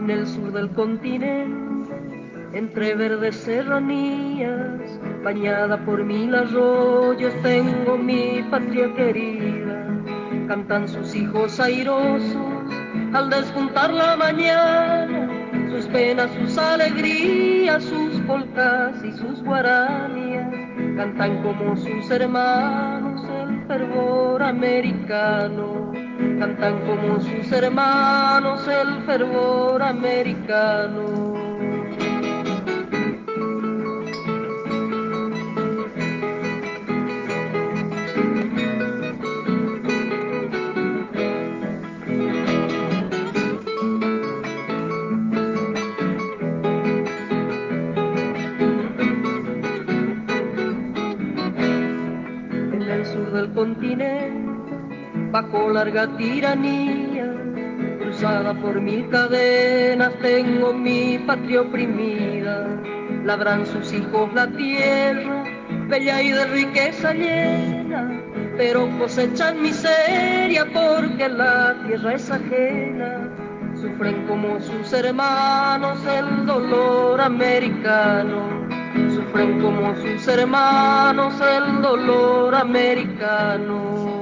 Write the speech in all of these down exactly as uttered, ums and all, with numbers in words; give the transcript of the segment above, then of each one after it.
En el sur del continente, entre verdes serranías, bañada por mil arroyos, tengo mi patria querida. Cantan sus hijos airosos al despuntar la mañana, sus penas, sus alegrías, sus polcas y sus guaranías. Cantan como sus hermanos el fervor americano. Cantan como sus hermanos el fervor americano. Del continente, bajo larga tiranía, cruzada por mil cadenas, tengo mi patria oprimida. Labran sus hijos la tierra, bella y de riqueza llena, pero cosechan miseria porque la tierra es ajena. Sufren como sus hermanos el dolor americano. Sufren como sus hermanos el dolor americano.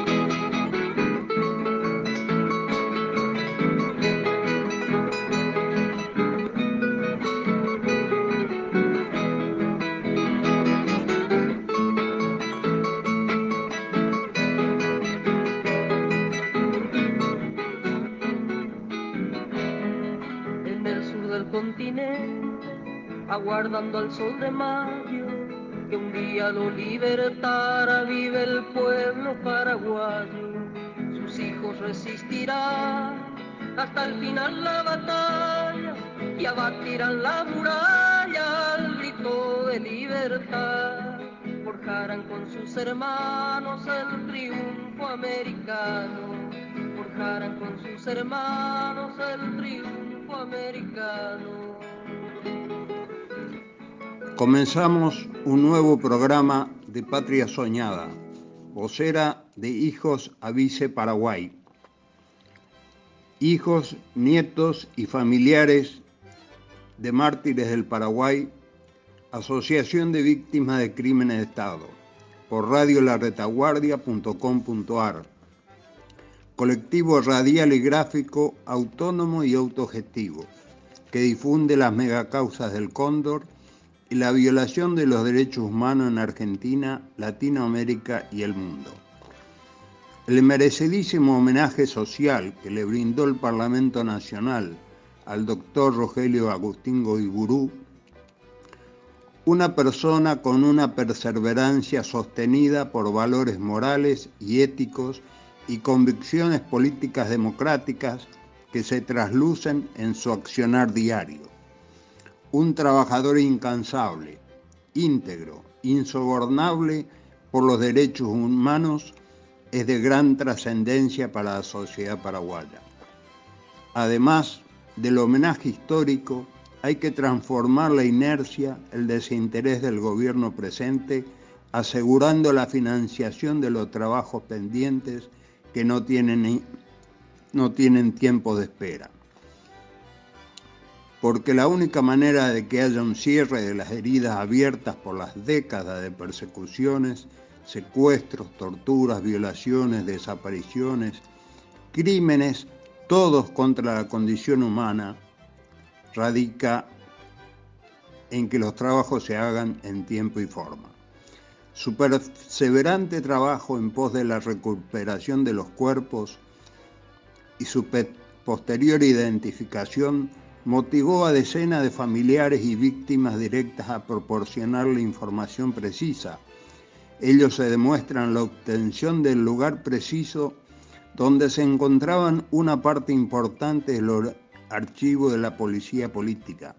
En el sur del continente, aguardando al sol de mayo, que un día lo libertara, vive el pueblo paraguayo. Sus hijos resistirán hasta el final la batalla y abatirán la muralla al grito de libertad. Forjarán con sus hermanos el triunfo americano. Forjarán con sus hermanos el triunfo americano. Comenzamos un nuevo programa de Patria Soñada, vocera de Hijos Avise Paraguay. Hijos, nietos y familiares de mártires del Paraguay, Asociación de Víctimas de Crímenes de Estado, por radio la retaguardia punto com punto ar. Colectivo radial y gráfico autónomo y autogestivo, que difunde las megacausas del Cóndor y la violación de los derechos humanos en Argentina, Latinoamérica y el mundo. El merecidísimo homenaje social que le brindó el Parlamento Nacional al doctor Rogelio Agustín Goiburú, una persona con una perseverancia sostenida por valores morales y éticos y convicciones políticas democráticas que se traslucen en su accionar diario. Un trabajador incansable, íntegro, insobornable por los derechos humanos, es de gran trascendencia para la sociedad paraguaya. Además del homenaje histórico, hay que transformar la inercia, el desinterés del gobierno presente, asegurando la financiación de los trabajos pendientes que no tienen, no tienen tiempo de espera. Porque la única manera de que haya un cierre de las heridas abiertas por las décadas de persecuciones, secuestros, torturas, violaciones, desapariciones, crímenes, todos contra la condición humana, radica en que los trabajos se hagan en tiempo y forma. Su perseverante trabajo en pos de la recuperación de los cuerpos y su posterior identificación motivó a decenas de familiares y víctimas directas a proporcionar la información precisa. Ellos se demuestran la obtención del lugar preciso donde se encontraban una parte importante de los archivos de la policía política.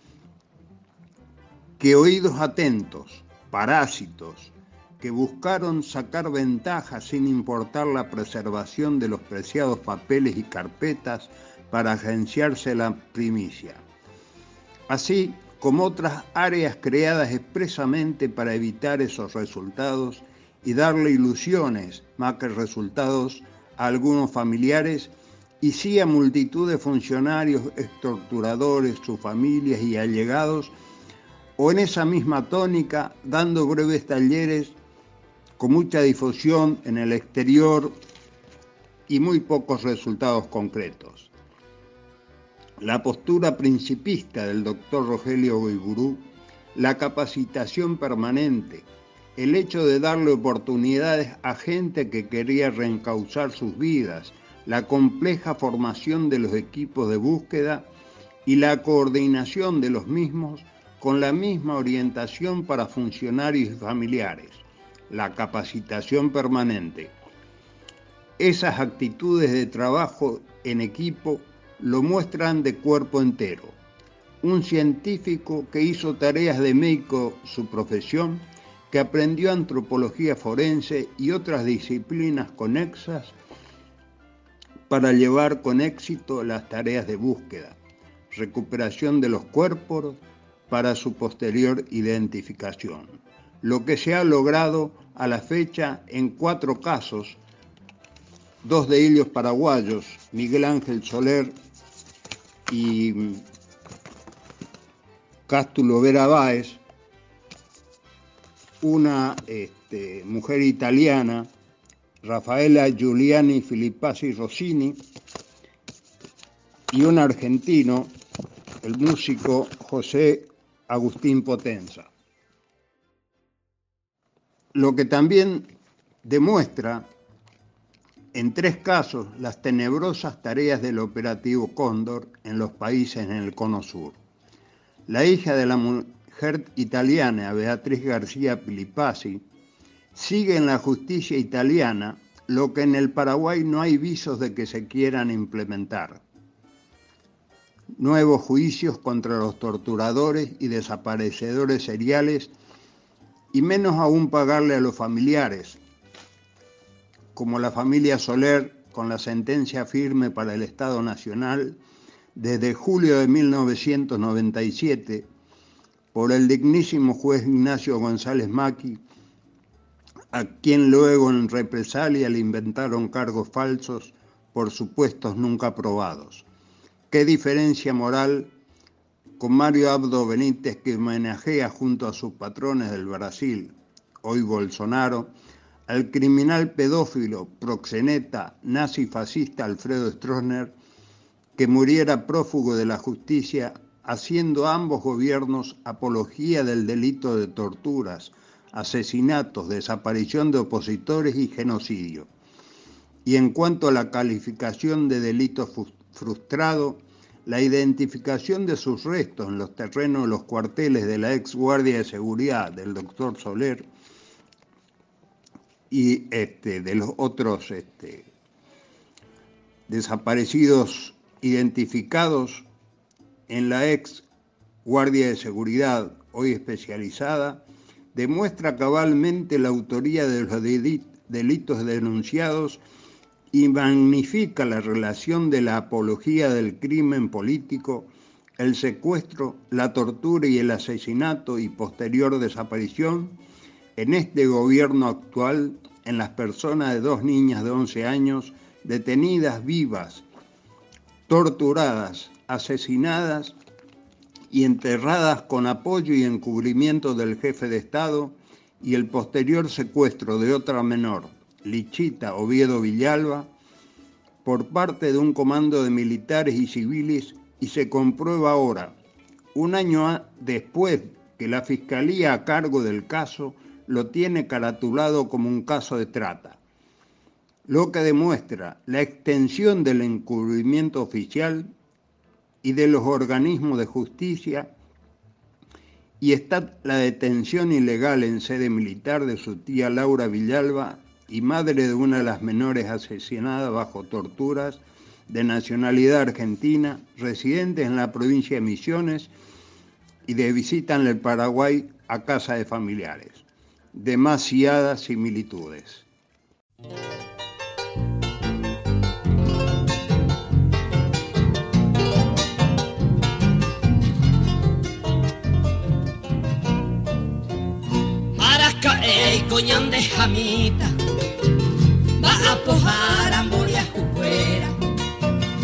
Que oídos atentos, parásitos, que buscaron sacar ventaja sin importar la preservación de los preciados papeles y carpetas para agenciarse la primicia, así como otras áreas creadas expresamente para evitar esos resultados y darle ilusiones más que resultados a algunos familiares y sí a multitud de funcionarios, extorturadores, sus familias y allegados, o en esa misma tónica, dando breves talleres con mucha difusión en el exterior y muy pocos resultados concretos. La postura principista del doctor Rogelio Goiburú, la capacitación permanente, el hecho de darle oportunidades a gente que quería reencauzar sus vidas, la compleja formación de los equipos de búsqueda y la coordinación de los mismos con la misma orientación para funcionarios y familiares, la capacitación permanente. Esas actitudes de trabajo en equipo lo muestran de cuerpo entero. Un científico que hizo tareas de médico su profesión, que aprendió antropología forense y otras disciplinas conexas para llevar con éxito las tareas de búsqueda, recuperación de los cuerpos para su posterior identificación. Lo que se ha logrado a la fecha en cuatro casos, dos de ellos paraguayos, Miguel Ángel Soler y Cástulo Vera Báez, una este, mujer italiana, Rafaela Giuliani Filippazzi Rossini, y un argentino, el músico José Agustín Potenza. Lo que también demuestra en tres casos las tenebrosas tareas del operativo Cóndor en los países en el Cono Sur. La hija de la mujer italiana, Beatriz García Filippazzi, sigue en la justicia italiana lo que en el Paraguay no hay visos de que se quieran implementar. Nuevos juicios contra los torturadores y desaparecedores seriales, y menos aún pagarle a los familiares, como la familia Soler, con la sentencia firme para el Estado Nacional desde julio de mil novecientos noventa y siete por el dignísimo juez Ignacio González Maqui, a quien luego en represalia le inventaron cargos falsos por supuestos nunca probados. ¿Qué diferencia moral con Mario Abdo Benítez, que homenajea junto a sus patrones del Brasil, hoy Bolsonaro, al criminal pedófilo, proxeneta, nazi-fascista Alfredo Stroessner, que muriera prófugo de la justicia, haciendo ambos gobiernos apología del delito de torturas, asesinatos, desaparición de opositores y genocidio? Y en cuanto a la calificación de delito frustrado, la identificación de sus restos en los terrenos de los cuarteles de la ex guardia de seguridad del doctor Soler y este, de los otros este, desaparecidos identificados en la ex guardia de seguridad, hoy especializada, demuestra cabalmente la autoría de los delitos denunciados y magnifica la relación de la apología del crimen político, el secuestro, la tortura y el asesinato y posterior desaparición en este gobierno actual en las personas de dos niñas de once años detenidas vivas, torturadas, asesinadas y enterradas con apoyo y encubrimiento del jefe de Estado, y el posterior secuestro de otra menor, Lichita Oviedo Villalba, por parte de un comando de militares y civiles, y se comprueba ahora, un año después que la Fiscalía a cargo del caso lo tiene caratulado como un caso de trata, lo que demuestra la extensión del encubrimiento oficial y de los organismos de justicia, y está la detención ilegal en sede militar de su tía Laura Villalba y madre de una de las menores asesinadas bajo torturas, de nacionalidad argentina, residentes en la provincia de Misiones y de visita en el Paraguay a casa de familiares. Demasiadas similitudes. Ey, coñón de jamita, va a pojar a morir a cuera.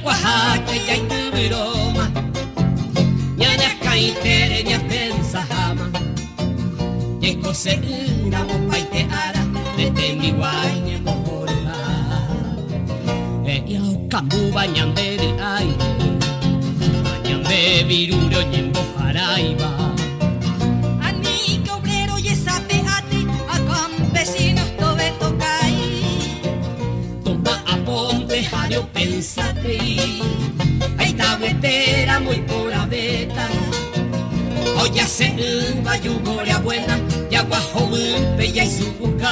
Oaxaca ya hay broma, ñanas caitere ñas pensajama, yeco se unamo paiteara, desde mi guañe mojorela, e yo cambu bañande de ay, bañande virurio ñembo jaraiba. Ani que obrero y esa peate, a campesinos tobe tocai. Toma a ponte jario pensate, ay tabetera muy por abeta. Oya se va yugoria buena, y agua joven bella y su boca.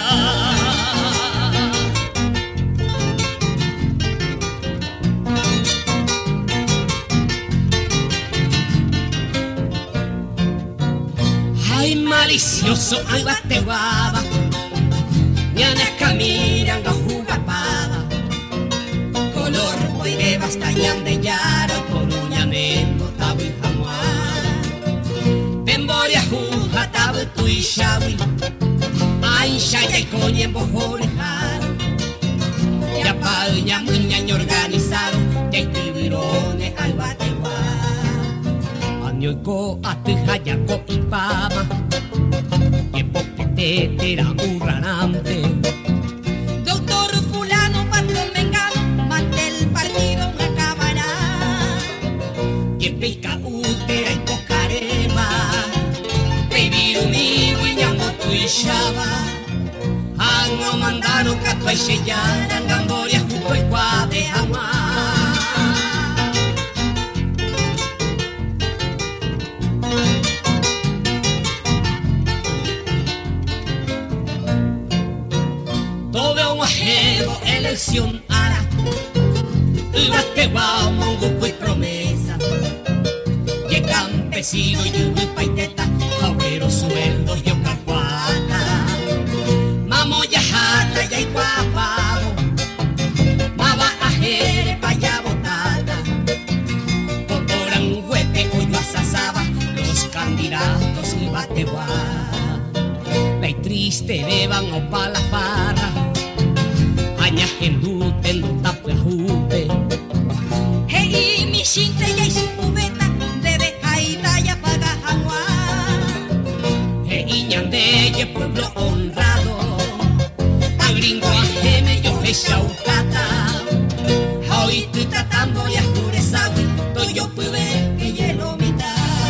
Ay malicioso, ay bate guava, ñanas camiran a jugapava. Color hoy de bastañan de yaro, por uñamento tabu y jamuar. Temboria juja tabu tu y shawi, ay shaya y coñe en bojorejar. Ya paña muñaño organizaron, ya hay tiburones al bate guava. Añoico atuja yaco y pama, y poquete tera urranante. Doctor fulano, patrón vengano, mante el partido una cámara. Y pica utera y cocarema, baby umi guiñamo tu y shaba. Hango mandano catua y sheyara, gamboria juco y cuave jamás. Todo un ajero elección ara, la que va un monguco y promesa. Y el campesino y yugo y paiteta, abuelo sueldo y ocacuata. Mamo ya jata ya y guapavo, maba ajere pa ya botata. Totoran huepe o yo asasaba, los candidatos y bateguá. La triste beban o pa la farra, aña genduten tapia jupe. Hey, mi chinte ya y su cubeta, bebe jaita ya paga jaguar. Hey, ñande ye pueblo honrado, a gringo ajeme yo he chaucata. Hoy estoy tratando y a juresawi, doy yo pude que hielo mitad.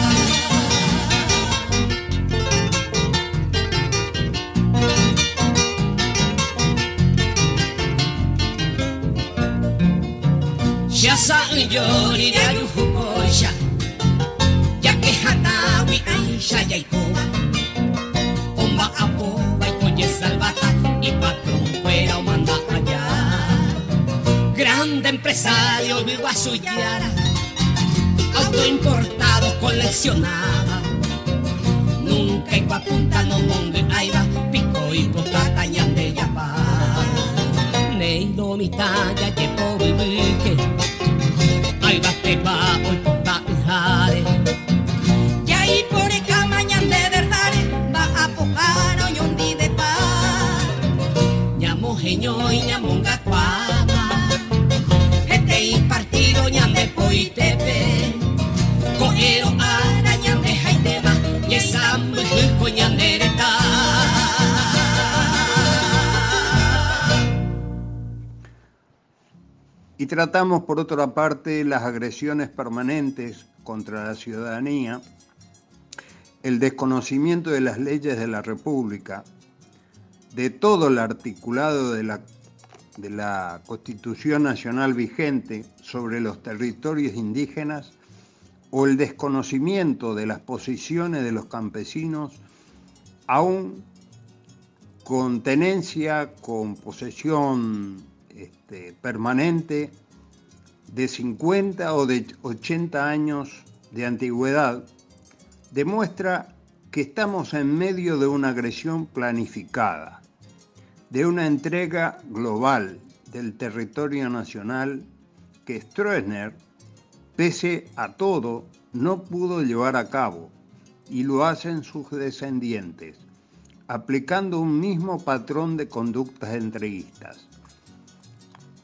Ya saben yo ni de alujucoya, ya que hatawi aisha ya y coba, omba apoba y coye salvata y patrón fuera o manda allá. Grande empresario vivo a su yara, auto importado coleccionaba. Nunca y punta no mongue aiba, pico y potata ñande ya pa. Neido mi talla que pobre que ay bate va hoy puta jare. Y ahí por el camañan de verdad, va a pojar hoy un día de paz. Ñamo jeño y ñamonga cuama, este y partido ñande poitepe, coero ara ñande jaitema, y esa mujer coñandereta. Y tratamos, por otra parte, las agresiones permanentes contra la ciudadanía, el desconocimiento de las leyes de la República, de todo el articulado de la, de la Constitución Nacional vigente sobre los territorios indígenas, o el desconocimiento de las posiciones de los campesinos, aún con tenencia, con posesión Este, permanente de cincuenta o de ochenta años de antigüedad, demuestra que estamos en medio de una agresión planificada, de una entrega global del territorio nacional que Stroessner, pese a todo, no pudo llevar a cabo, y lo hacen sus descendientes, aplicando un mismo patrón de conductas entreguistas.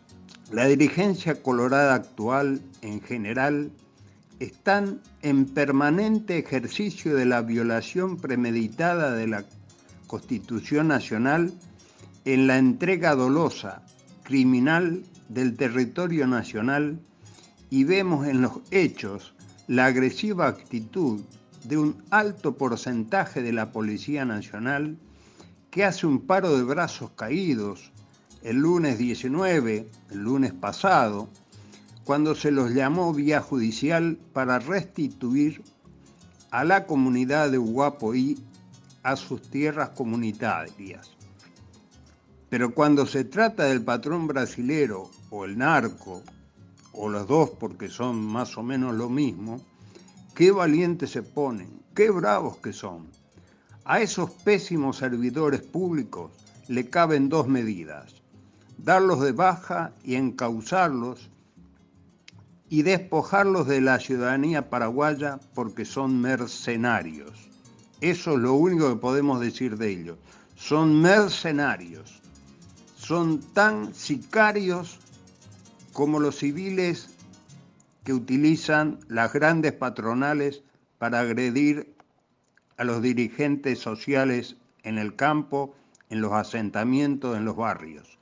La dirigencia colorada actual, en general, están en permanente ejercicio de la violación premeditada de la Constitución Nacional en la entrega dolosa, criminal, del territorio nacional, y vemos en los hechos la agresiva actitud de un alto porcentaje de la Policía Nacional que hace un paro de brazos caídos el lunes diecinueve, el lunes pasado, cuando se los llamó vía judicial para restituir a la comunidad de Uapoí a sus tierras comunitarias. Pero cuando se trata del patrón brasilero o el narco, o los dos porque son más o menos lo mismo, qué valientes se ponen, qué bravos que son. A esos pésimos servidores públicos le caben dos medidas: darlos de baja y encauzarlos y despojarlos de la ciudadanía paraguaya porque son mercenarios. Eso es lo único que podemos decir de ellos. Son mercenarios. Son tan sicarios como los civiles que utilizan las grandes patronales para agredir a los dirigentes sociales en el campo, en los asentamientos, en los barrios.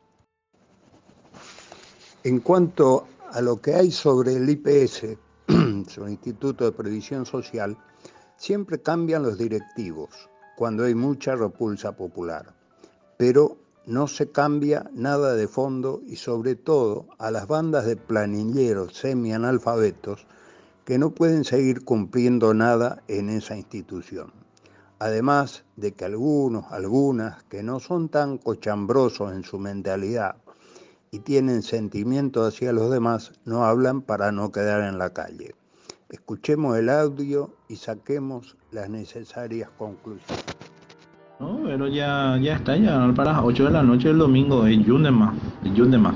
En cuanto a lo que hay sobre el I P S, sobre el Instituto de Previsión Social, siempre cambian los directivos cuando hay mucha repulsa popular, pero no se cambia nada de fondo y sobre todo a las bandas de planilleros semianalfabetos que no pueden seguir cumpliendo nada en esa institución. Además de que algunos, algunas que no son tan cochambrosos en su mentalidad y tienen sentimientos hacia los demás, no hablan para no quedar en la calle. Escuchemos el audio y saquemos las necesarias conclusiones. No, pero ya, ya está, ya para las ocho de la noche del domingo, en Yundema, en Yundema.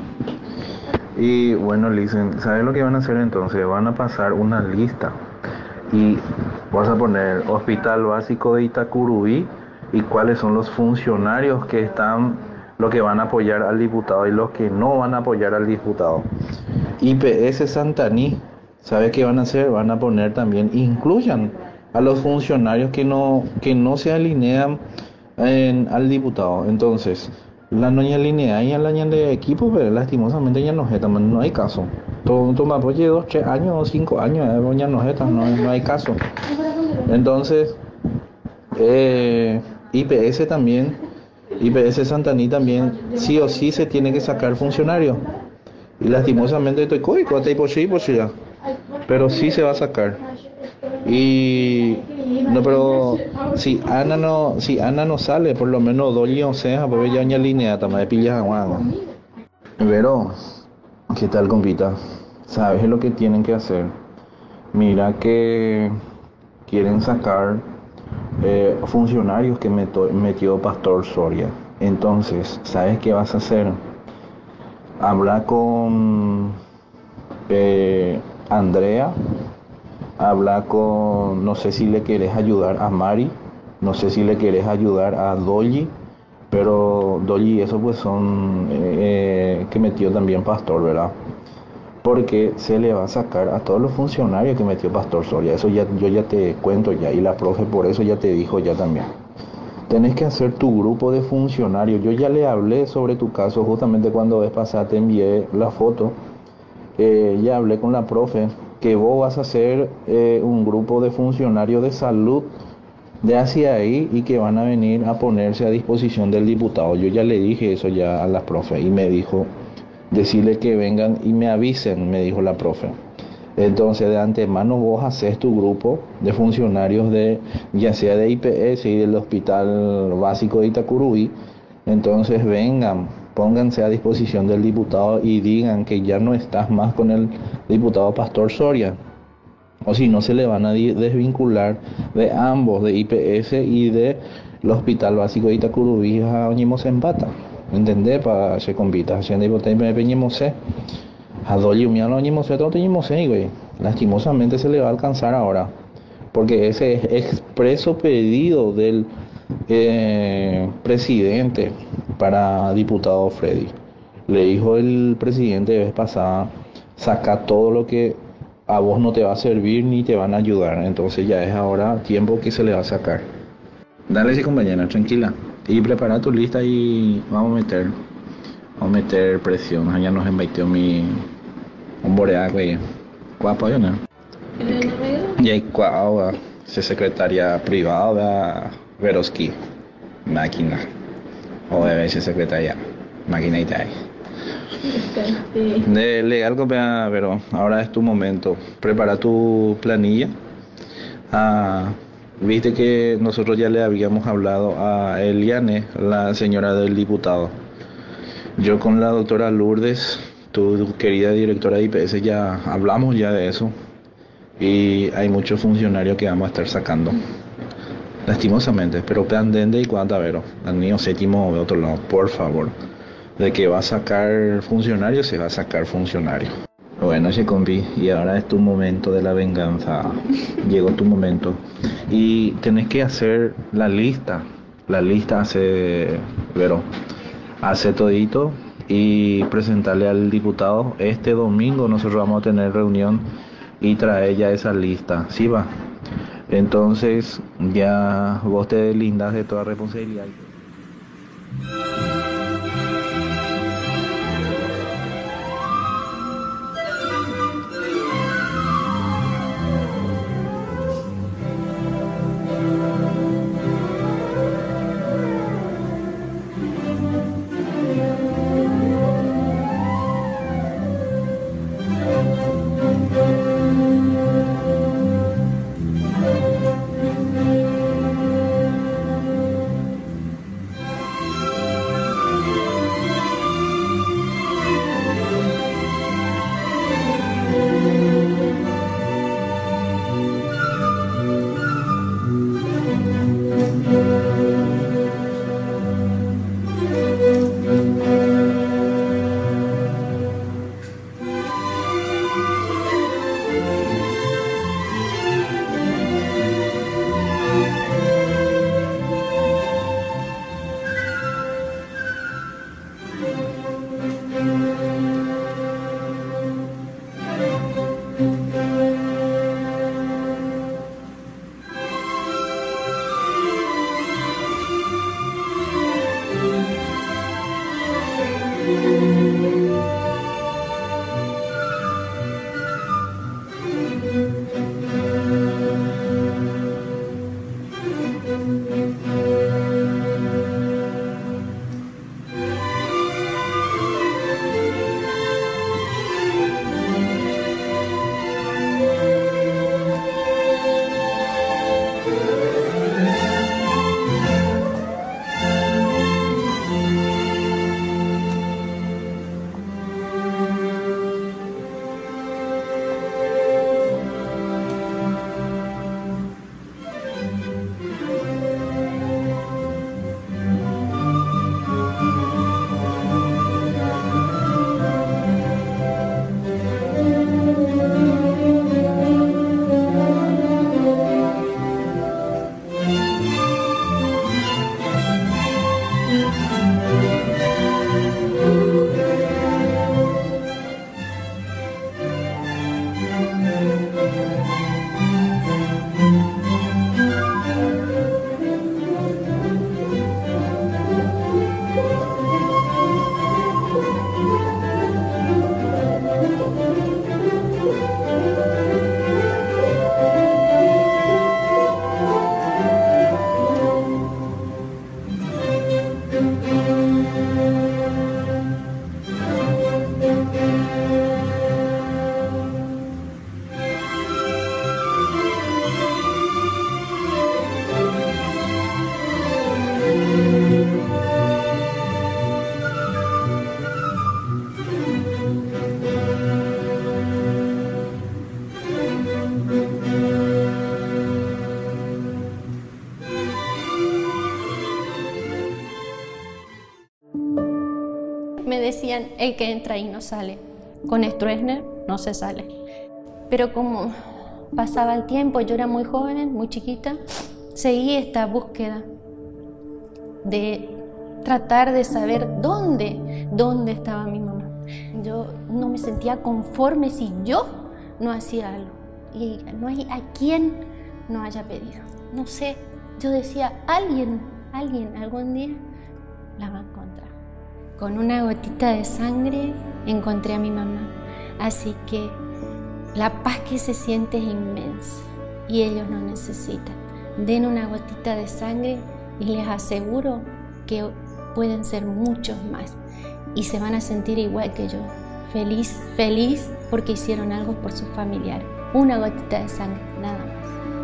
Y bueno, dicen, ¿sabes lo que van a hacer entonces? Van a pasar una lista y vas a poner Hospital Básico de Itacurubí y cuáles son los funcionarios que están, los que van a apoyar al diputado y los que no van a apoyar al diputado. I P S Santaní, ¿sabes qué van a hacer? Van a poner también, incluyan a los funcionarios que no, que no se alinean en, al diputado. Entonces, la noña línea y la noña de equipo, pero lastimosamente ya no jeta, no hay caso. Todo toma apoyo de dos, tres años o cinco años, ya no jeta, no, no hay caso. Entonces, eh, I P S también, I P S Santaní también, sí o sí se tiene que sacar funcionario. Y lastimosamente estoy código, pero sí se va a sacar. Y no, pero si Ana no, si Ana no sale, por lo menos Dolly o sea, pues ya una línea también de pillas a Pero, ¿qué tal, compita? ¿Sabes lo que tienen que hacer? Mira que quieren sacar eh, funcionarios que meto, metió Pastor Soria. Entonces, ¿sabes qué vas a hacer? Habla con eh, Andrea. Habla con, no sé si le querés ayudar a Mari, no sé si le querés ayudar a Dolly, pero Dolly y eso pues son eh, que metió también Pastor, ¿verdad? Porque se le va a sacar a todos los funcionarios que metió Pastor Soria, eso ya, yo ya te cuento ya, y la profe por eso ya te dijo ya también. Tenés que hacer tu grupo de funcionarios, yo ya le hablé sobre tu caso, justamente cuando vez pasada te envié la foto, eh, ya hablé con la profe, que vos vas a hacer eh, un grupo de funcionarios de salud de hacia ahí y que van a venir a ponerse a disposición del diputado. Yo ya le dije eso ya a la profe y me dijo, decirle que vengan y me avisen, me dijo la profe. Entonces de antemano vos haces tu grupo de funcionarios de ya sea de I P S y del Hospital Básico de Itacurubí, entonces vengan, pónganse a disposición del diputado y digan que ya no estás más con el diputado Pastor Soria, o si no se le van a desvincular de ambos, de I P S y del Hospital Básico de Itacurubí a Oñimose en Pata, ¿entendés? Para se compita, haciendo hipotética de Peñimose, a Dolly Umiano Oñimose, todo Oñimose, güey, lastimosamente se le va a alcanzar ahora, porque ese es expreso pedido del eh, presidente para diputado Freddy. Le dijo el presidente de vez pasada, saca todo lo que a vos no te va a servir ni te van a ayudar. Entonces ya es ahora tiempo que se le va a sacar. Dale, sí, compañera, tranquila. Y prepara tu lista y vamos a meter, vamos a meter presión. Ya nos embaitió mi un boreaco y guapo, ¿no? Y hay cuau, se secretaria privada, Veroski, máquina. O debe ser secretaria, máquina y tal. De legal, pero ahora es tu momento. Prepara tu planilla. Ah, viste que nosotros ya le habíamos hablado a Eliane, la señora del diputado. Yo con la doctora Lourdes, tu querida directora de I P S, ya hablamos ya de eso. Y hay muchos funcionarios que vamos a estar sacando. Lastimosamente, pero pendente y cuánta vero. Al niño séptimo de otro lado, por favor. De que va a sacar funcionarios, se va a sacar funcionarios. Bueno, che compi, y ahora es tu momento de la venganza. Llegó tu momento. Y tenés que hacer la lista. La lista hace, Vero, hace todito y presentarle al diputado. Este domingo nosotros vamos a tener reunión y traer ya esa lista. ¿Sí va? Entonces ya vos te deslindas de toda responsabilidad. Me decían, el que entra ahí no sale. Con Stroessner no se sale. Pero como pasaba el tiempo, yo era muy joven, muy chiquita, seguí esta búsqueda de tratar de saber dónde, dónde estaba mi mamá. Yo no me sentía conforme si yo no hacía algo. Y no hay a quien no haya pedido. No sé, yo decía, alguien, alguien algún día la va a encontrar. Con una gotita de sangre encontré a mi mamá. Así que la paz que se siente es inmensa y ellos no necesitan. Den una gotita de sangre y les aseguro que pueden ser muchos más y se van a sentir igual que yo, feliz, feliz porque hicieron algo por sus familiares. Una gotita de sangre, nada más.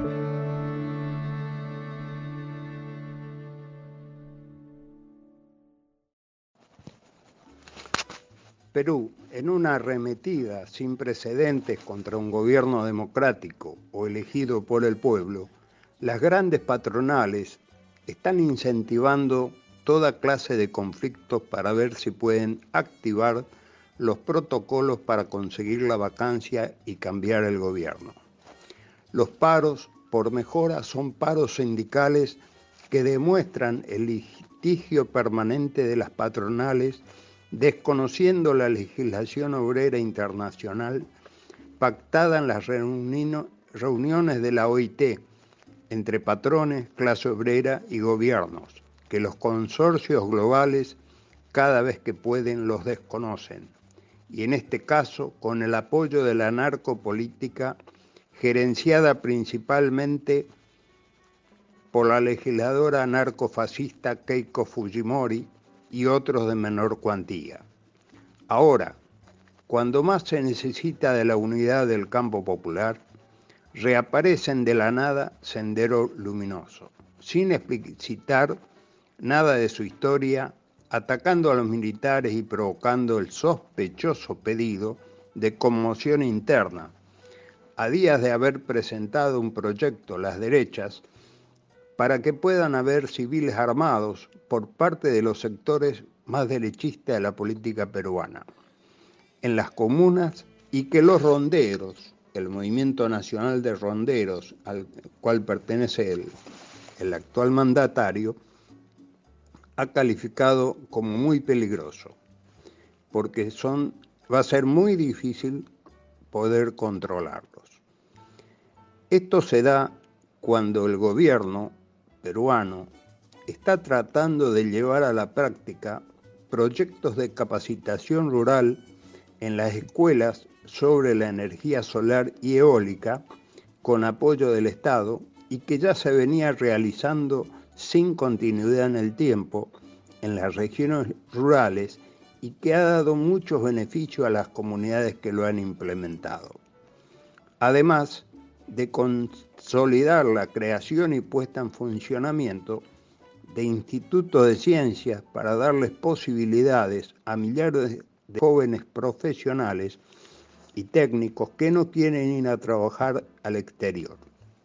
Perú, en una arremetida sin precedentes contra un gobierno democrático o elegido por el pueblo, las grandes patronales están incentivando toda clase de conflictos para ver si pueden activar los protocolos para conseguir la vacancia y cambiar el gobierno. Los paros por mejora son paros sindicales que demuestran el litigio permanente de las patronales, desconociendo la legislación obrera internacional pactada en las reuniones de la O I T entre patrones, clase obrera y gobiernos, que los consorcios globales cada vez que pueden los desconocen, y en este caso con el apoyo de la narcopolítica gerenciada principalmente por la legisladora narcofascista Keiko Fujimori y otros de menor cuantía. Ahora, cuando más se necesita de la unidad del campo popular, reaparecen de la nada Sendero Luminoso, sin explicitar nada de su historia, atacando a los militares y provocando el sospechoso pedido de conmoción interna, a días de haber presentado un proyecto las derechas para que puedan haber civiles armados por parte de los sectores más derechistas de la política peruana en las comunas y que los ronderos, el Movimiento Nacional de Ronderos, al cual pertenece el, el actual mandatario, ha calificado como muy peligroso, porque son, va a ser muy difícil poder controlarlos. Esto se da cuando el gobierno peruano está tratando de llevar a la práctica proyectos de capacitación rural en las escuelas sobre la energía solar y eólica con apoyo del Estado y que ya se venía realizando sin continuidad en el tiempo en las regiones rurales y que ha dado muchos beneficios a las comunidades que lo han implementado. Además de consolidar la creación y puesta en funcionamiento de institutos de ciencias para darles posibilidades a millares de jóvenes profesionales y técnicos que no quieren ir a trabajar al exterior.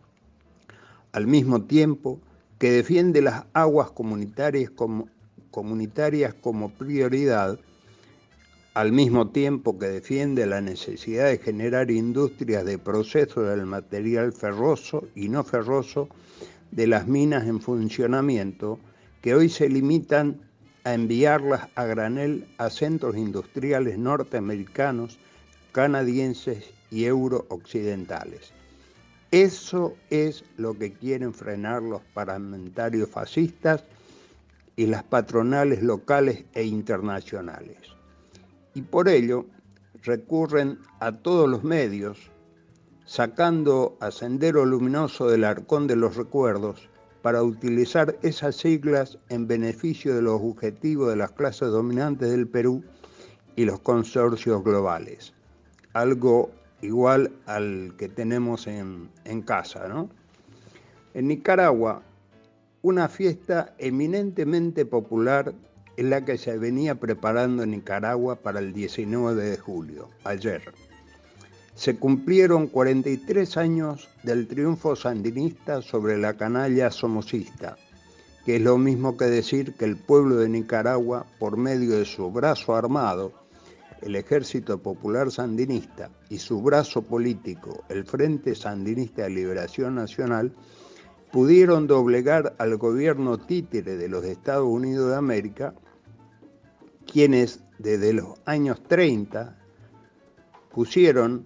Al mismo tiempo que defiende las aguas comunitarias como, comunitarias como prioridad, al mismo tiempo que defiende la necesidad de generar industrias de proceso del material ferroso y no ferroso de las minas en funcionamiento, que hoy se limitan a enviarlas a granel a centros industriales norteamericanos, canadienses y eurooccidentales. Eso es lo que quieren frenar los parlamentarios fascistas y las patronales locales e internacionales. Y por ello recurren a todos los medios, sacando a Sendero Luminoso del arcón de los recuerdos para utilizar esas siglas en beneficio de los objetivos de las clases dominantes del Perú y los consorcios globales. Algo igual al que tenemos en, en casa, ¿no? En Nicaragua, una fiesta eminentemente popular es la que se venía preparando en Nicaragua para el diecinueve de julio, ayer. Se cumplieron cuarenta y tres años del triunfo sandinista sobre la canalla somocista, que es lo mismo que decir que el pueblo de Nicaragua, por medio de su brazo armado, el Ejército Popular Sandinista, y su brazo político, el Frente Sandinista de Liberación Nacional, pudieron doblegar al gobierno títere de los Estados Unidos de América, quienes desde los años treinta pusieron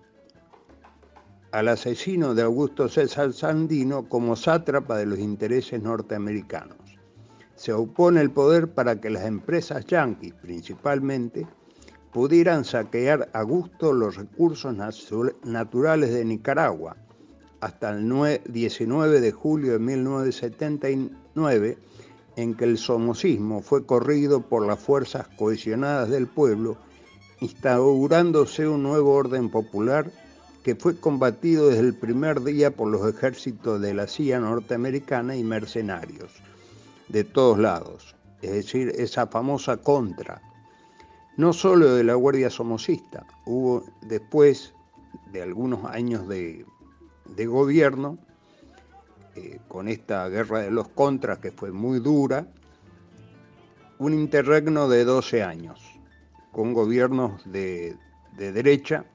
al asesino de Augusto César Sandino como sátrapa de los intereses norteamericanos. Se opone el poder para que las empresas yanquis, principalmente, pudieran saquear a gusto los recursos naturales de Nicaragua, hasta el diecinueve de julio de mil novecientos setenta y nueve, en que el somocismo fue corrido por las fuerzas cohesionadas del pueblo, instaurándose un nuevo orden popular que fue combatido desde el primer día por los ejércitos de la C I A norteamericana y mercenarios de todos lados, es decir, esa famosa contra, no solo de la Guardia Somocista, hubo después de algunos años de, de gobierno, eh, con esta guerra de los contras que fue muy dura, un interregno de doce años, con gobiernos de, de derecha,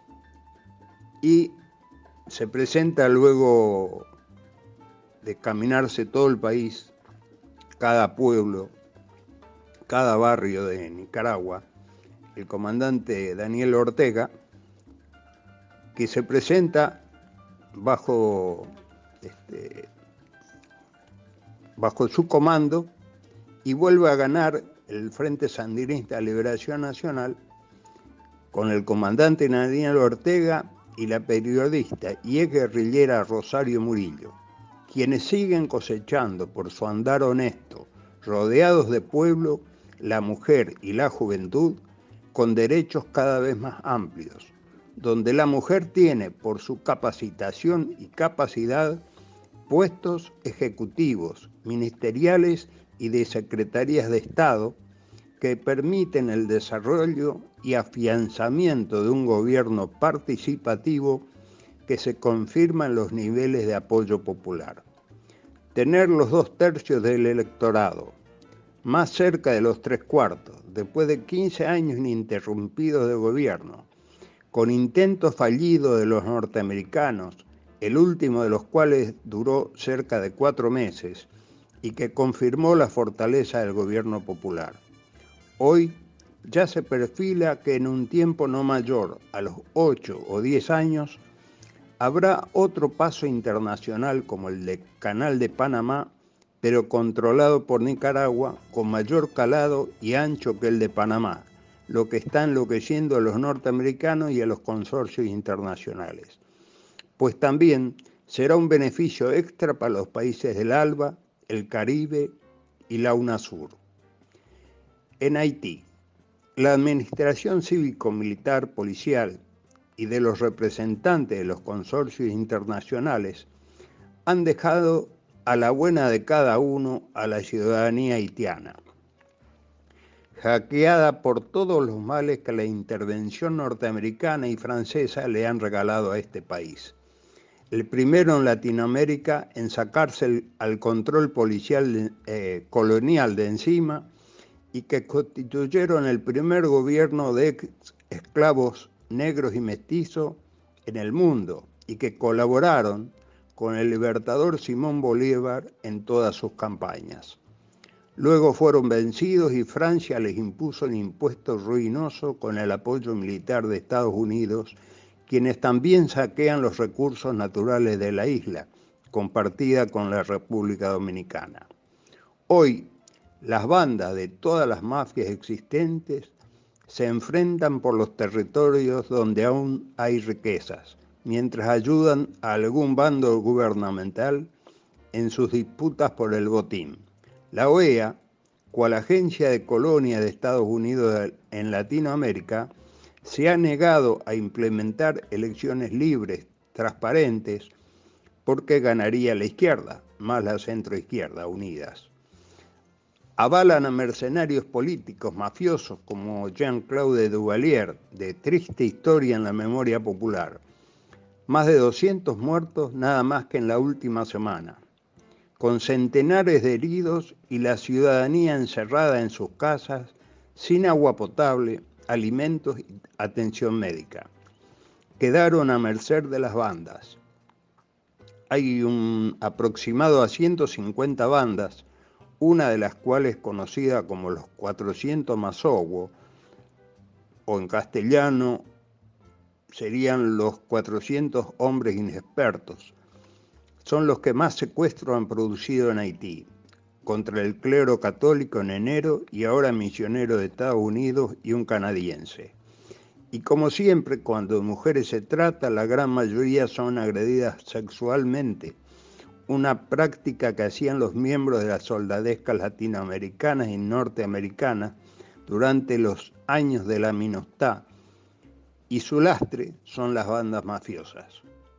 y se presenta luego de caminarse todo el país, cada pueblo, cada barrio de Nicaragua, el comandante Daniel Ortega, que se presenta bajo, este, bajo su comando y vuelve a ganar el Frente Sandinista de Liberación Nacional con el comandante Daniel Ortega y la periodista y ex guerrillera Rosario Murillo, quienes siguen cosechando por su andar honesto, rodeados de pueblo, la mujer y la juventud, con derechos cada vez más amplios, donde la mujer tiene por su capacitación y capacidad puestos ejecutivos, ministeriales y de secretarías de Estado que permiten el desarrollo y afianzamiento de un gobierno participativo que se confirma en los niveles de apoyo popular. Tener los dos tercios del electorado, más cerca de los tres cuartos, después de quince años ininterrumpidos de gobierno, con intentos fallidos de los norteamericanos, el último de los cuales duró cerca de cuatro meses y que confirmó la fortaleza del gobierno popular. Hoy ya se perfila que en un tiempo no mayor, a los ocho o diez años, habrá otro paso internacional como el del Canal de Panamá, pero controlado por Nicaragua con mayor calado y ancho que el de Panamá, lo que está enloqueciendo a los norteamericanos y a los consorcios internacionales. Pues también será un beneficio extra para los países del ALBA, el Caribe y la UNASUR. En Haití, la administración cívico-militar policial y de los representantes de los consorcios internacionales han dejado a la buena de cada uno a la ciudadanía haitiana, hackeada por todos los males que la intervención norteamericana y francesa le han regalado a este país. El primero en Latinoamérica en sacarse el, al control policial eh, colonial de encima y que constituyeron el primer gobierno de ex esclavos negros y mestizos en el mundo y que colaboraron con el libertador Simón Bolívar en todas sus campañas. Luego fueron vencidos y Francia les impuso un impuesto ruinoso con el apoyo militar de Estados Unidos, quienes también saquean los recursos naturales de la isla, compartida con la República Dominicana. Hoy, las bandas de todas las mafias existentes se enfrentan por los territorios donde aún hay riquezas, mientras ayudan a algún bando gubernamental en sus disputas por el botín. La O E A, cual agencia de colonia de Estados Unidos en Latinoamérica, se ha negado a implementar elecciones libres, transparentes, porque ganaría la izquierda, más la centroizquierda unidas. Avalan a mercenarios políticos mafiosos como Jean-Claude Duvalier, de triste historia en la memoria popular. Más de doscientos muertos nada más que en la última semana, con centenares de heridos y la ciudadanía encerrada en sus casas, sin agua potable, alimentos y atención médica. Quedaron a merced de las bandas. hay un aproximado a ciento cincuenta bandas, una de las cuales conocida como los cuatrocientos Mazowo, o en castellano serían los cuatrocientos hombres inexpertos. Son los que más secuestros han producido en Haití, contra el clero católico en enero y ahora misionero de Estados Unidos y un canadiense. Y como siempre, cuando de mujeres se trata, la gran mayoría son agredidas sexualmente, una práctica que hacían los miembros de las soldadescas latinoamericanas y norteamericanas durante los años de la MINUSTAH, y su lastre son las bandas mafiosas.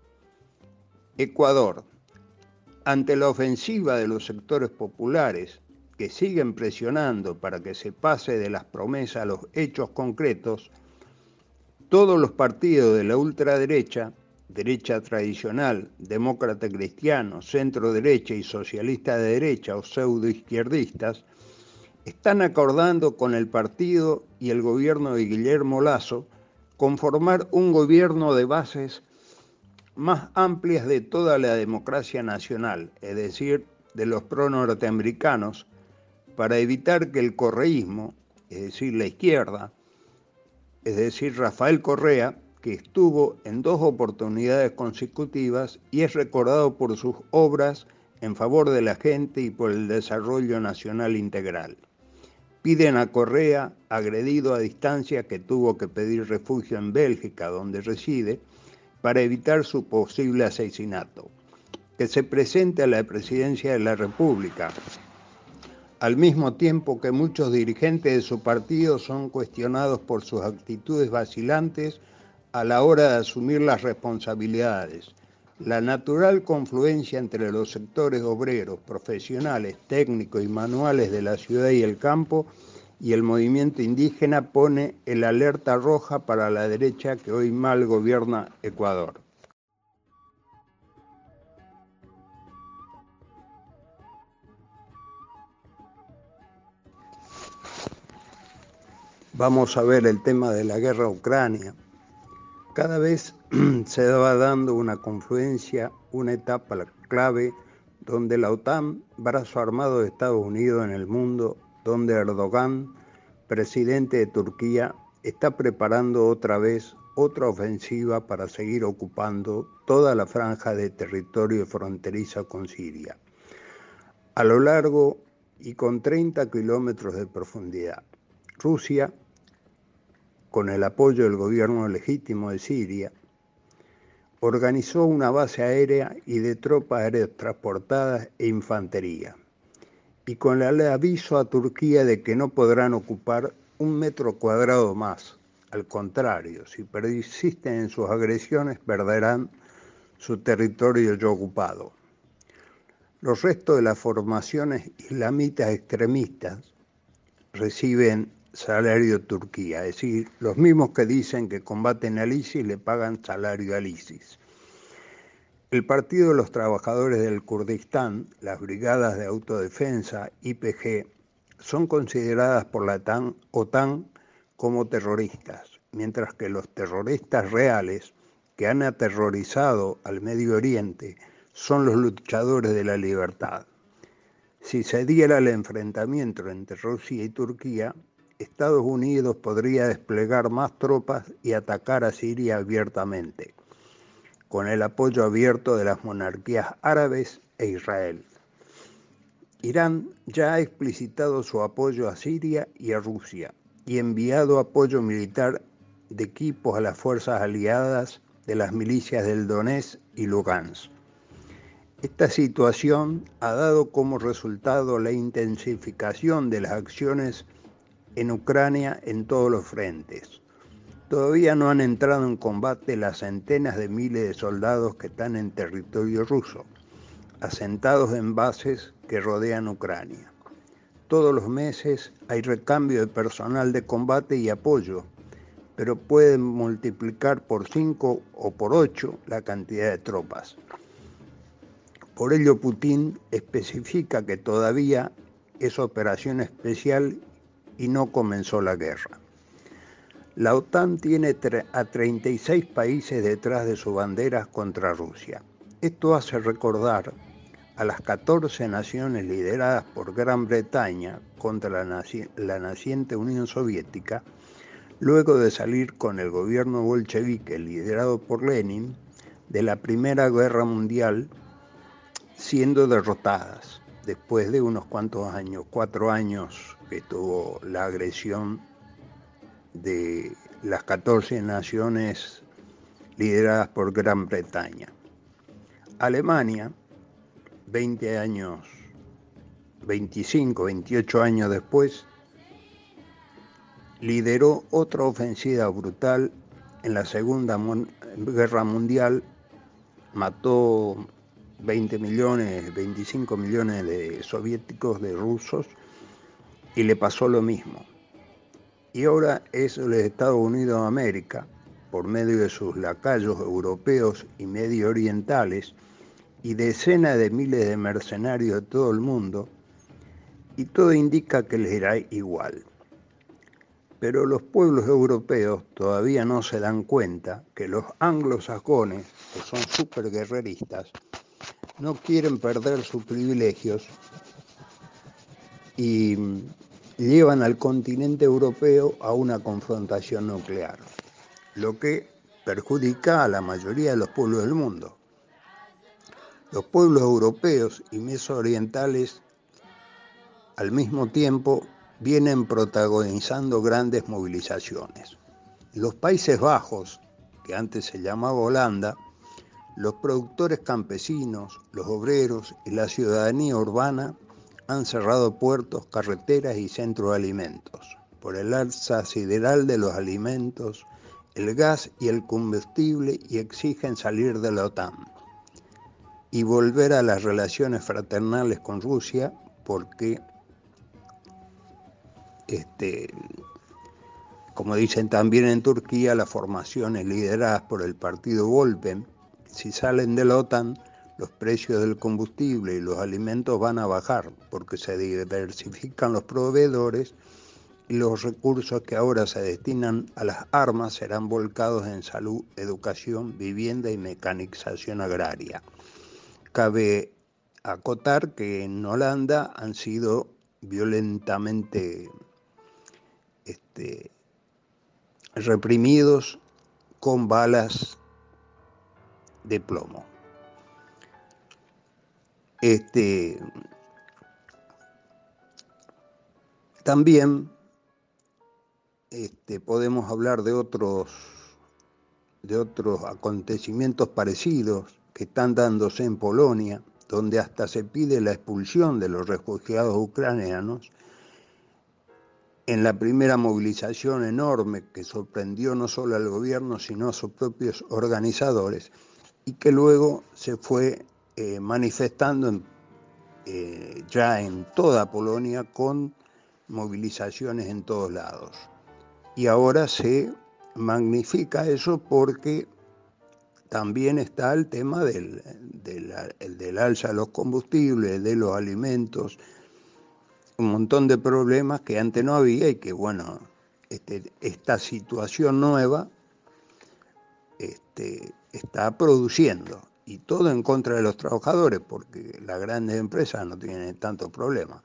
Ecuador. Ante la ofensiva de los sectores populares, que siguen presionando para que se pase de las promesas a los hechos concretos, todos los partidos de la ultraderecha, derecha tradicional, demócrata cristiano, centro derecha y socialista de derecha o pseudoizquierdistas, están acordando con el partido y el gobierno de Guillermo Lasso conformar un gobierno de bases más amplias de toda la democracia nacional, es decir, de los pro-norteamericanos, para evitar que el correísmo, es decir, la izquierda, es decir, Rafael Correa, que estuvo en dos oportunidades consecutivas y es recordado por sus obras en favor de la gente y por el desarrollo nacional integral. Piden a Correa, agredido a distancia, que tuvo que pedir refugio en Bélgica, donde reside, para evitar su posible asesinato, que se presente a la presidencia de la República, al mismo tiempo que muchos dirigentes de su partido son cuestionados por sus actitudes vacilantes a la hora de asumir las responsabilidades. La natural confluencia entre los sectores obreros, profesionales, técnicos y manuales de la ciudad y el campo y el movimiento indígena pone el alerta roja para la derecha que hoy mal gobierna Ecuador. Vamos a ver el tema de la guerra a Ucrania. Cada vez se va dando una confluencia, una etapa clave donde la OTAN, brazo armado de Estados Unidos en el mundo, donde Erdogan, presidente de Turquía, está preparando otra vez otra ofensiva para seguir ocupando toda la franja de territorio fronteriza con Siria, a lo largo y con treinta kilómetros de profundidad. Rusia, con el apoyo del gobierno legítimo de Siria, organizó una base aérea y de tropas aerotransportadas e infantería, y con el aviso a Turquía de que no podrán ocupar un metro cuadrado más. Al contrario, si persisten en sus agresiones, perderán su territorio ya ocupado. Los restos de las formaciones islamitas extremistas reciben salario de Turquía, es decir, los mismos que dicen que combaten al ISIS le pagan salario al ISIS. El Partido de los Trabajadores del Kurdistán, las Brigadas de Autodefensa, I P G, son consideradas por la OTAN como terroristas, mientras que los terroristas reales que han aterrorizado al Medio Oriente son los luchadores de la libertad. Si se diera el enfrentamiento entre Rusia y Turquía, Estados Unidos podría desplegar más tropas y atacar a Siria abiertamente, con el apoyo abierto de las monarquías árabes e Israel. Irán ya ha explicitado su apoyo a Siria y a Rusia y enviado apoyo militar de equipos a las fuerzas aliadas de las milicias del Donetsk y Lugansk. Esta situación ha dado como resultado la intensificación de las acciones en Ucrania en todos los frentes. Todavía no han entrado en combate las centenas de miles de soldados que están en territorio ruso, asentados en bases que rodean Ucrania. Todos los meses hay recambio de personal de combate y apoyo, pero pueden multiplicar por cinco o por ocho la cantidad de tropas. Por ello, Putin especifica que todavía es operación especial y no comenzó la guerra. La OTAN tiene a treinta y seis países detrás de sus banderas contra Rusia. Esto hace recordar a las catorce naciones lideradas por Gran Bretaña contra la, naci- la naciente Unión Soviética, luego de salir con el gobierno bolchevique liderado por Lenin de la Primera Guerra Mundial, siendo derrotadas después de unos cuantos años, cuatro años que tuvo la agresión de las catorce naciones lideradas por Gran Bretaña. Alemania, veinte años, veinticinco, veintiocho años después, lideró otra ofensiva brutal en la Segunda Guerra Mundial, mató veinte millones, veinticinco millones de soviéticos, de rusos, y le pasó lo mismo. Y ahora es los Estados Unidos de América, por medio de sus lacayos europeos y medio orientales, y decenas de miles de mercenarios de todo el mundo, y todo indica que les irá igual. Pero los pueblos europeos todavía no se dan cuenta que los anglosajones, que son súper guerreristas, no quieren perder sus privilegios y llevan al continente europeo a una confrontación nuclear, lo que perjudica a la mayoría de los pueblos del mundo. Los pueblos europeos y mesoorientales al mismo tiempo vienen protagonizando grandes movilizaciones. En los Países Bajos, que antes se llamaba Holanda, los productores campesinos, los obreros y la ciudadanía urbana han cerrado puertos, carreteras y centros de alimentos por el alza sideral de los alimentos, el gas y el combustible, y exigen salir de la OTAN y volver a las relaciones fraternales con Rusia, porque este, como dicen también en Turquía, las formaciones lideradas por el partido Volpen, si salen de la OTAN, los precios del combustible y los alimentos van a bajar, porque se diversifican los proveedores y los recursos que ahora se destinan a las armas serán volcados en salud, educación, vivienda y mecanización agraria. Cabe acotar que en Holanda han sido violentamente este, reprimidos con balas de plomo. Este, también este, podemos hablar de otros, de otros acontecimientos parecidos que están dándose en Polonia, donde hasta se pide la expulsión de los refugiados ucranianos, en la primera movilización enorme que sorprendió no solo al gobierno, sino a sus propios organizadores, y que luego se fue eh, manifestando en, eh, ya en toda Polonia con movilizaciones en todos lados. Y ahora se magnifica eso porque también está el tema del, del, del alza de los combustibles, de los alimentos, un montón de problemas que antes no había y que, bueno, este, esta situación nueva este, está produciendo, y todo en contra de los trabajadores, porque las grandes empresas no tienen tantos problemas.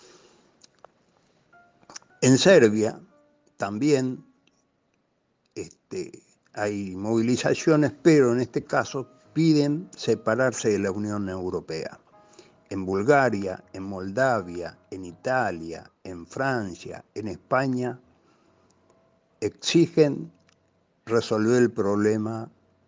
En Serbia también este, hay movilizaciones, pero en este caso piden separarse de la Unión Europea. En Bulgaria, en Moldavia, en Italia, en Francia, en España, exigen resolver el problema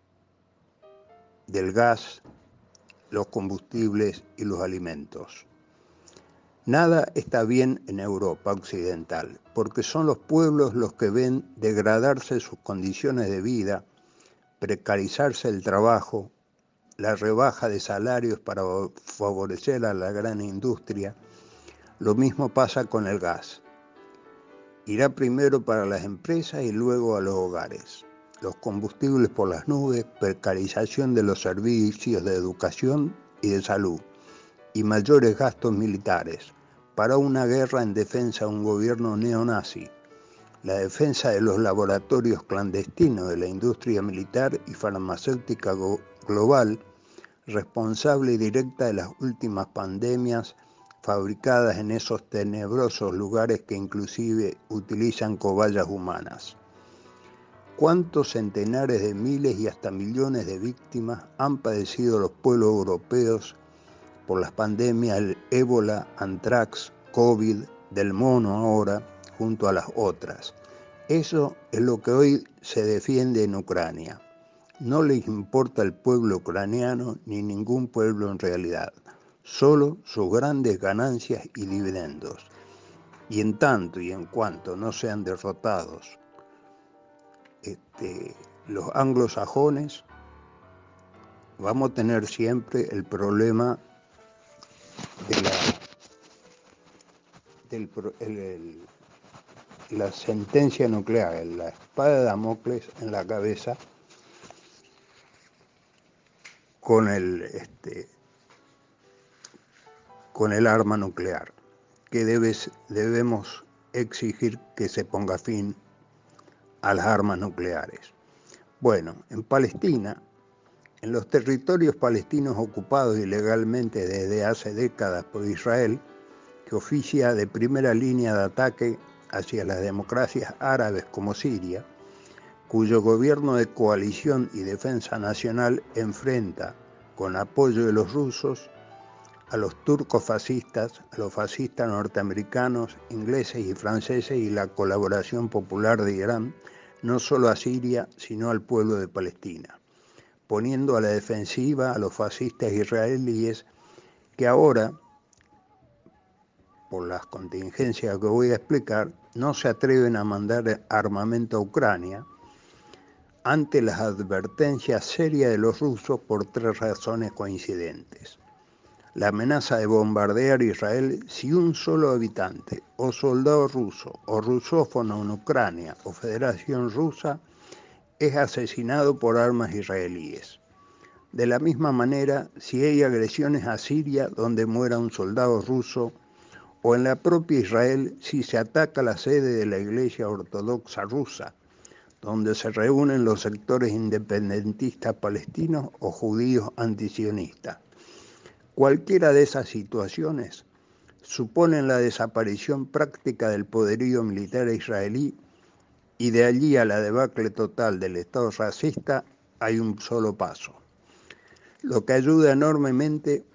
del gas, los combustibles y los alimentos. Nada está bien en Europa occidental, porque son los pueblos los que ven degradarse sus condiciones de vida, precarizarse el trabajo, la rebaja de salarios para favorecer a la gran industria. Lo mismo pasa con el gas. Irá primero para las empresas y luego a los hogares. Los combustibles por las nubes, precarización de los servicios de educación y de salud, y mayores gastos militares para una guerra en defensa de un gobierno neonazi, la defensa de los laboratorios clandestinos de la industria militar y farmacéutica global, responsable directa de las últimas pandemias fabricadas en esos tenebrosos lugares que inclusive utilizan cobayas humanas. ¿Cuántos centenares de miles y hasta millones de víctimas han padecido los pueblos europeos por las pandemias del ébola, antrax, COVID, del mono ahora, junto a las otras? Eso es lo que hoy se defiende en Ucrania. No les importa el pueblo ucraniano ni ningún pueblo en realidad, solo sus grandes ganancias y dividendos. Y en tanto y en cuanto no sean derrotados este, los anglosajones, vamos a tener siempre el problema de la, del, el, el, la sentencia nuclear, la espada de Damocles en la cabeza, con el, este, con el arma nuclear, que debes, debemos exigir que se ponga fin a las armas nucleares. Bueno, en Palestina, en los territorios palestinos ocupados ilegalmente desde hace décadas por Israel, que oficia de primera línea de ataque hacia las democracias árabes como Siria, cuyo gobierno de coalición y defensa nacional enfrenta con apoyo de los rusos a los turcos fascistas, a los fascistas norteamericanos, ingleses y franceses y la colaboración popular de Irán, no solo a Siria, sino al pueblo de Palestina, poniendo a la defensiva a los fascistas israelíes que ahora, por las contingencias que voy a explicar, no se atreven a mandar armamento a Ucrania ante las advertencias serias de los rusos por tres razones coincidentes. La amenaza de bombardear Israel si un solo habitante o soldado ruso o rusófono en Ucrania o Federación Rusa es asesinado por armas israelíes. De la misma manera, si hay agresiones a Siria donde muera un soldado ruso, o en la propia Israel si se ataca la sede de la Iglesia Ortodoxa Rusa, donde se reúnen los sectores independentistas palestinos o judíos antisionistas. Cualquiera de esas situaciones suponen la desaparición práctica del poderío militar israelí, y de allí a la debacle total del Estado racista hay un solo paso, lo que ayuda enormemente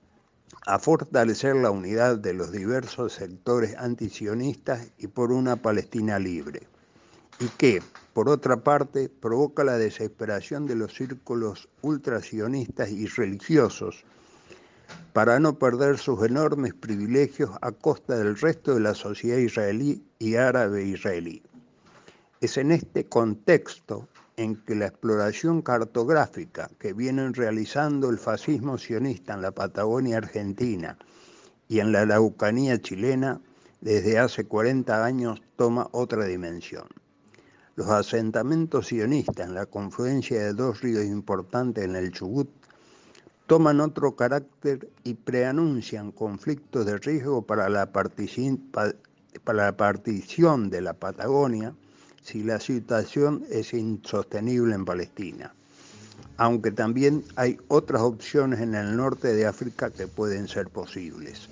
a fortalecer la unidad de los diversos sectores antisionistas y por una Palestina libre, y que, por otra parte, provoca la desesperación de los círculos ultrasionistas y religiosos para no perder sus enormes privilegios a costa del resto de la sociedad israelí y árabe israelí. Es en este contexto en que la exploración cartográfica que vienen realizando el fascismo sionista en la Patagonia argentina y en la Araucanía chilena desde hace cuarenta años toma otra dimensión. Los asentamientos sionistas en la confluencia de dos ríos importantes en el Chubut toman otro carácter y preanuncian conflictos de riesgo para la, participa, para la partición de la Patagonia si la situación es insostenible en Palestina, aunque también hay otras opciones en el norte de África que pueden ser posibles.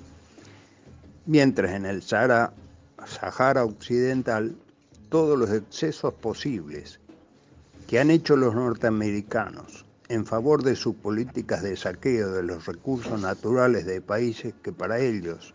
Mientras en el Sahara, Sahara Occidental, todos los excesos posibles que han hecho los norteamericanos en favor de sus políticas de saqueo de los recursos naturales de países que para ellos,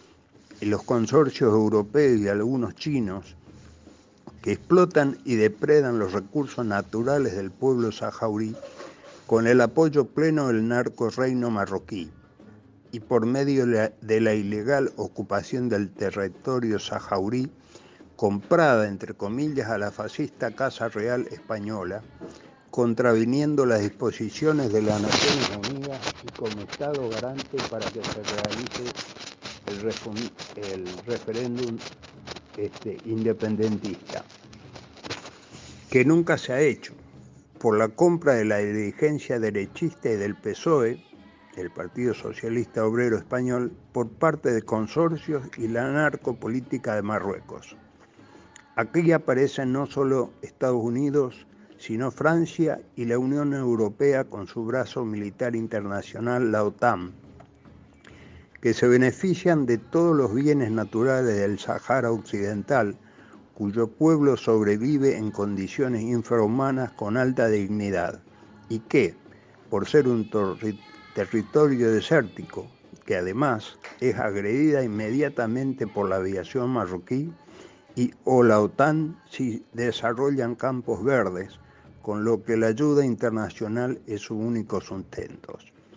y los consorcios europeos y algunos chinos, que explotan y depredan los recursos naturales del pueblo saharaui con el apoyo pleno del narcorreino marroquí y por medio de la ilegal ocupación del territorio saharaui, comprada entre comillas a la fascista Casa Real Española, contraviniendo las disposiciones de las Naciones Unidas y como Estado garante para que se realice el, refum- el referéndum este, independentista, que nunca se ha hecho, por la compra de la dirigencia derechista y del P S O E, el Partido Socialista Obrero Español, por parte de consorcios y la narcopolítica de Marruecos. Aquí aparecen no solo Estados Unidos, sino Francia y la Unión Europea con su brazo militar internacional, la OTAN, que se benefician de todos los bienes naturales del Sahara Occidental, cuyo pueblo sobrevive en condiciones infrahumanas con alta dignidad, y que, por ser un torri- territorio desértico, que además es agredida inmediatamente por la aviación marroquí y o la OTAN si desarrollan campos verdes, con lo que la ayuda internacional es su único sustento.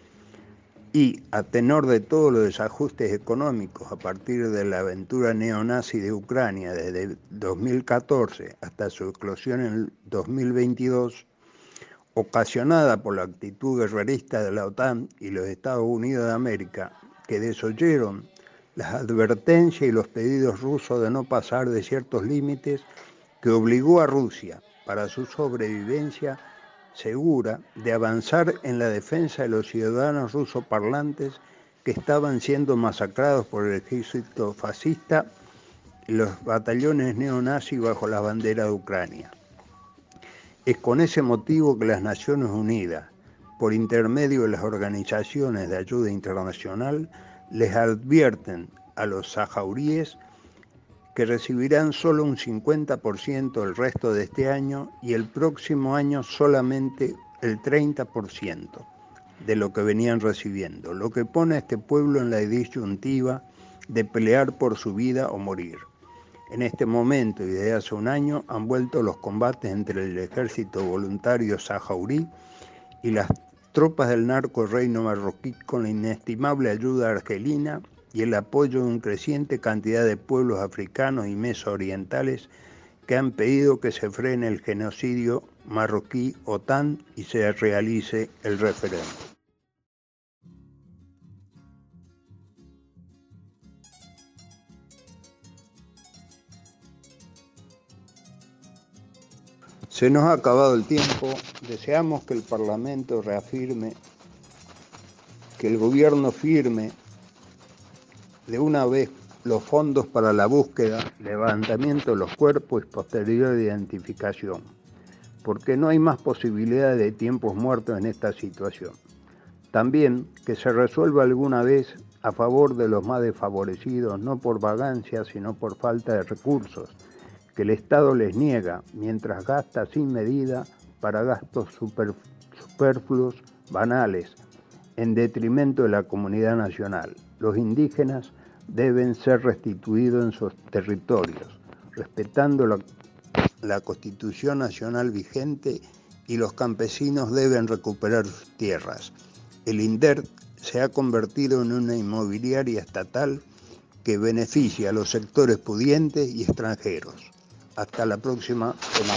Y, a tenor de todos los desajustes económicos a partir de la aventura neonazi de Ucrania desde dos mil catorce hasta su eclosión en el dos mil veintidós, ocasionada por la actitud guerrerista de la OTAN y los Estados Unidos de América, que desoyeron las advertencias y los pedidos rusos de no pasar de ciertos límites, que obligó a Rusia, para su sobrevivencia segura, de avanzar en la defensa de los ciudadanos rusos parlantes que estaban siendo masacrados por el ejército fascista y los batallones neonazis bajo la bandera de Ucrania. Es con ese motivo que las Naciones Unidas, por intermedio de las organizaciones de ayuda internacional, les advierten a los saharaíes que recibirán solo un cincuenta por ciento el resto de este año y el próximo año solamente el treinta por ciento de lo que venían recibiendo, lo que pone a este pueblo en la disyuntiva de pelear por su vida o morir. En este momento y desde hace un año han vuelto los combates entre el ejército voluntario saharaui y las tropas del narco reino marroquí, con la inestimable ayuda argelina y el apoyo de una creciente cantidad de pueblos africanos y mesoorientales que han pedido que se frene el genocidio marroquí-OTAN y se realice el referéndum. Se nos ha acabado el tiempo. Deseamos que el Parlamento reafirme, que el gobierno firme de una vez los fondos para la búsqueda, levantamiento de los cuerpos y posterior identificación, porque no hay más posibilidad de tiempos muertos en esta situación. También que se resuelva alguna vez a favor de los más desfavorecidos, no por vagancia, sino por falta de recursos, que el Estado les niega mientras gasta sin medida para gastos super, superfluos, banales, en detrimento de la comunidad nacional. Los indígenas deben ser restituidos en sus territorios, respetando la, la Constitución Nacional vigente, y los campesinos deben recuperar sus tierras. El INDER se ha convertido en una inmobiliaria estatal que beneficia a los sectores pudientes y extranjeros. Hasta la próxima semana.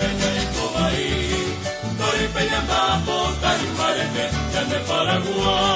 Paraguay.